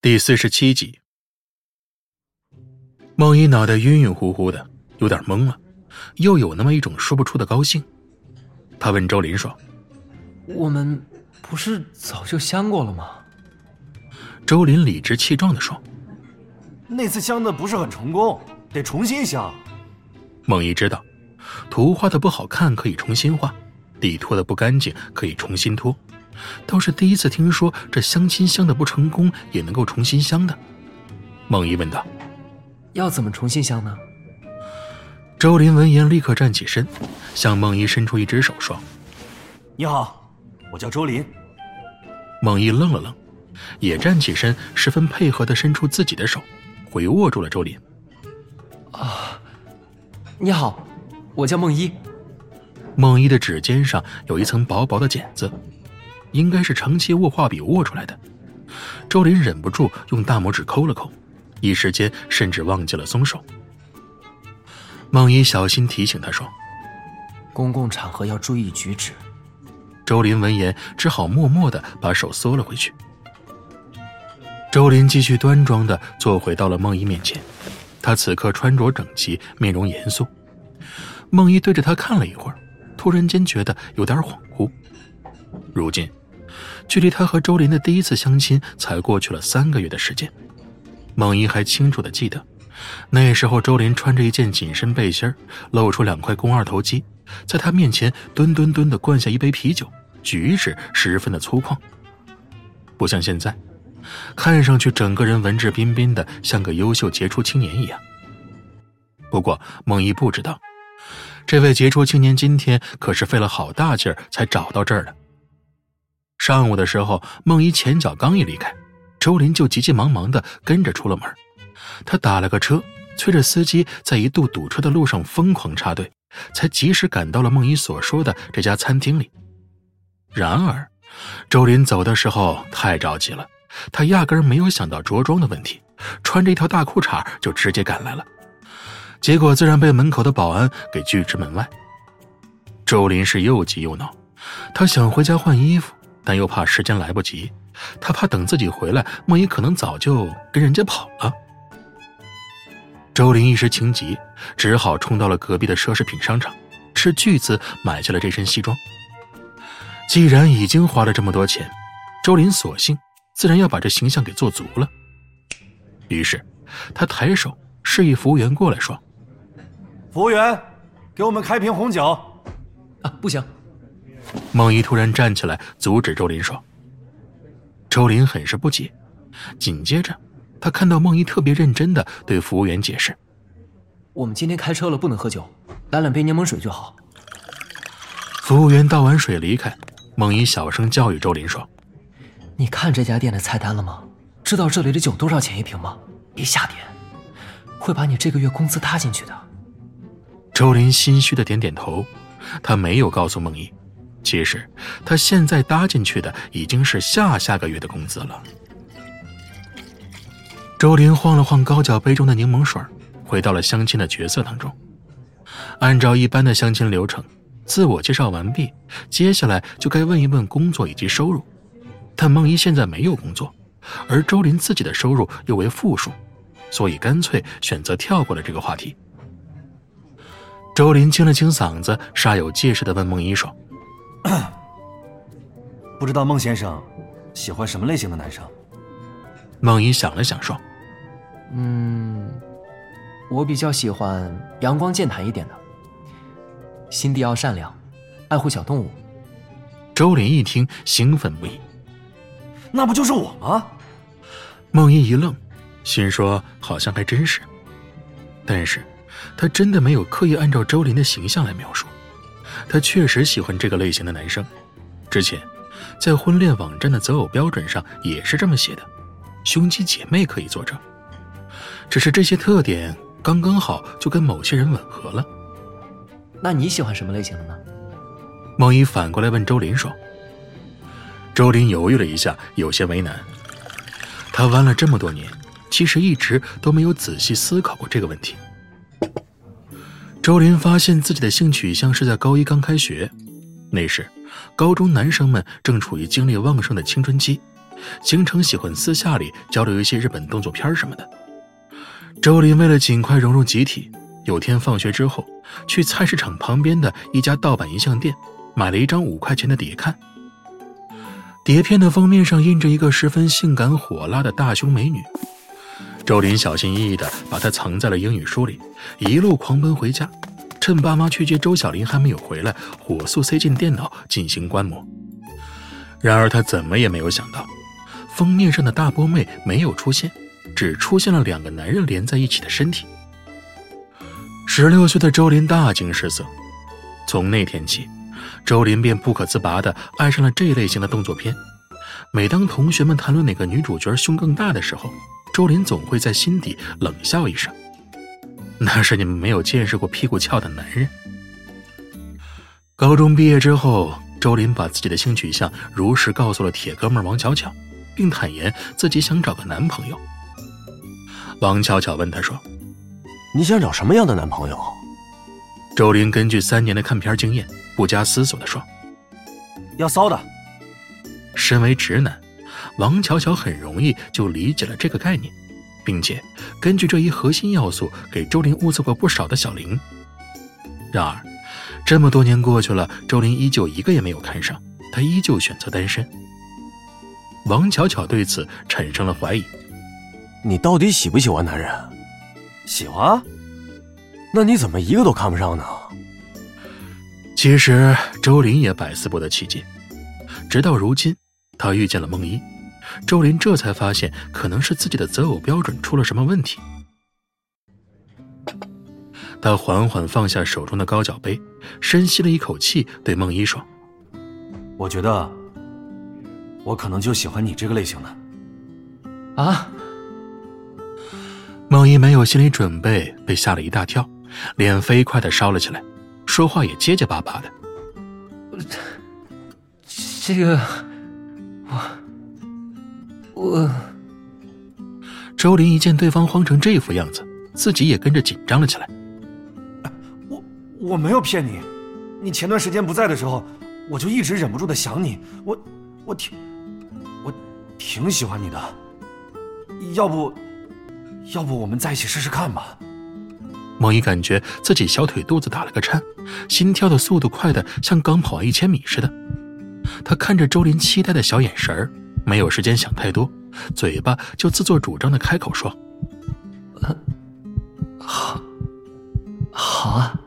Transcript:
第47集。梦一脑袋晕晕乎乎的，有点懵了，又有那么一种说不出的高兴。他问周林说：“ 我们不是早就相过了吗？” 周林理直气壮地说：“ 那次相的不是很成功，得重新相。” 梦一知道，图画的不好看可以重新画，底拖的不干净可以重新拖，倒是第一次听说这相亲相的不成功也能够重新相的。梦一问道：“ 要怎么重新相呢？” 周林闻言立刻站起身，向梦一伸出一只手说：“ 你好，我叫周林。” 梦一愣了愣，也站起身，十分配合地伸出自己的手，回握住了周林。 你好，我叫梦一。 梦一的指尖上有一层薄薄的茧子，应该是长期握画笔握出来的。周林忍不住用大拇指抠了抠，一时间甚至忘记了松手。梦一小心提醒他说：“ 公共场合要注意举止。” 周林闻言只好默默地把手缩了回去。周林继续端庄地坐回到了梦一面前，他此刻穿着整齐，面容严肃。梦一对着他看了一会儿，突然间觉得有点恍惚。如今距离他和周林的第一次相亲才过去了3个月的时间。梦一还清楚地记得，那时候周林穿着一件紧身背心，露出2块肱二头肌，在他面前蹲地灌下一杯啤酒，举止十分的粗犷，不像现在看上去整个人文质彬彬的，像个优秀杰出青年一样。不过梦一不知道，这位杰出青年今天可是费了好大劲儿才找到这儿的。上午的时候，梦一前脚刚一离开，周林就急急忙忙地跟着出了门。他打了个车，催着司机在一度堵车的路上疯狂插队，才及时赶到了梦一所说的这家餐厅里。然而周林走的时候太着急了，他压根儿没有想到着装的问题，穿着一条大裤衩就直接赶来了，结果自然被门口的保安给拒之门外。周林是又急又恼，他想回家换衣服，但又怕时间来不及，他怕等自己回来，梦一可能早就跟人家跑了。周林一时情急，只好冲到了隔壁的奢侈品商场，斥巨资买下了这身西装。既然已经花了这么多钱，周林索性自然要把这形象给做足了。于是他抬手示意服务员过来说：“ 服务员，给我们开瓶红酒。” 不行。 梦一突然站起来阻止周林说。周林很是不解，紧接着他看到梦一特别认真地对服务员解释：“ 我们今天开车了，不能喝酒，来2杯柠檬水就好。” 服务员倒完水离开，梦一小声教育周林说：“ 你看这家店的菜单了吗？知道这里的酒多少钱一瓶吗？别瞎点，会把你这个月工资搭进去的。” 周林心虚地点点头，他没有告诉梦一，其实他现在搭进去的已经是下个月的工资了。周林晃了晃高脚杯中的柠檬水，回到了相亲的角色当中。按照一般的相亲流程，自我介绍完毕，接下来就该问一问工作以及收入。但梦一现在没有工作，而周林自己的收入又为负数，所以干脆选择跳过了这个话题。周林清了清嗓子，煞有介事地问梦一说：“ 不知道孟先生喜欢什么类型的男生？” 梦一想了想说：“ 我比较喜欢阳光健谈一点的，心地要善良，爱护小动物。” 周林一听兴奋不已：“ 那不就是我吗？” 梦一一愣，心说好像还真是，但是他真的没有刻意按照周林的形象来描述，他确实喜欢这个类型的男生。之前在婚恋网站的择偶标准上也是这么写的，兄弟姐妹可以作证。只是这些特点刚刚好就跟某些人吻合了。 那你喜欢什么类型的呢？ 梦一反过来问周林说。周林犹豫了一下，有些为难。他玩了这么多年，其实一直都没有仔细思考过这个问题。周林发现自己的性取向是在高一刚开学，那时高中男生们正处于精力旺盛的青春期， 经常喜欢私下里交流一些日本动作片什么的。周林为了尽快融入集体，有天放学之后去菜市场旁边的一家盗版音像店买了一张5块钱的碟看。碟片的封面上印着一个十分性感火辣的大胸美女。周林小心翼翼地把她藏在了英语书里，一路狂奔回家，趁爸妈去接周小林还没有回来，火速塞进电脑进行观摩。然而他怎么也没有想到，封面上的大波妹没有出现，只出现了2个男人连在一起的身体。16岁的周林大惊失色，从那天起，周林便不可自拔地爱上了这一类型的动作片。每当同学们谈论哪个女主角胸更大的时候，周林总会在心底冷笑一声，那是你们没有见识过屁股翘的男人。高中毕业之后，周林把自己的性取向如实告诉了铁哥们王巧巧，并坦言自己想找个男朋友。王巧巧问他说， 你想找什么样的男朋友？ 周林根据3年的看片经验，不加思索地说， 要骚的。 身为直男，王巧巧很容易就理解了这个概念，并且根据这一核心要素给周林物色过不少的小玲。然而这么多年过去了，周林依旧一个也没有看上，他依旧选择单身。王巧巧对此产生了怀疑， 你到底喜不喜欢男人？喜欢。那你怎么一个都看不上呢？ 其实周林也百思不得其解，直到如今他遇见了梦一，周林这才发现可能是自己的择偶标准出了什么问题。他缓缓放下手中的高脚杯，深吸了一口气，对梦一说， 我觉得我可能就喜欢你这个类型的。 啊？ 梦一没有心理准备，被吓了一大跳，脸飞快地烧了起来，说话也结结巴巴的。 这个我周林一见对方慌成这副样子，自己也跟着紧张了起来。 我没有骗你，你前段时间不在的时候，我就一直忍不住的想你，我挺喜欢你的，要不我们在一起试试看吧。 梦一感觉自己小腿肚子打了个颤，心跳的速度快得像刚跑完1000米似的。他看着周林期待的小眼神，没有时间想太多，嘴巴就自作主张的开口说， 好啊。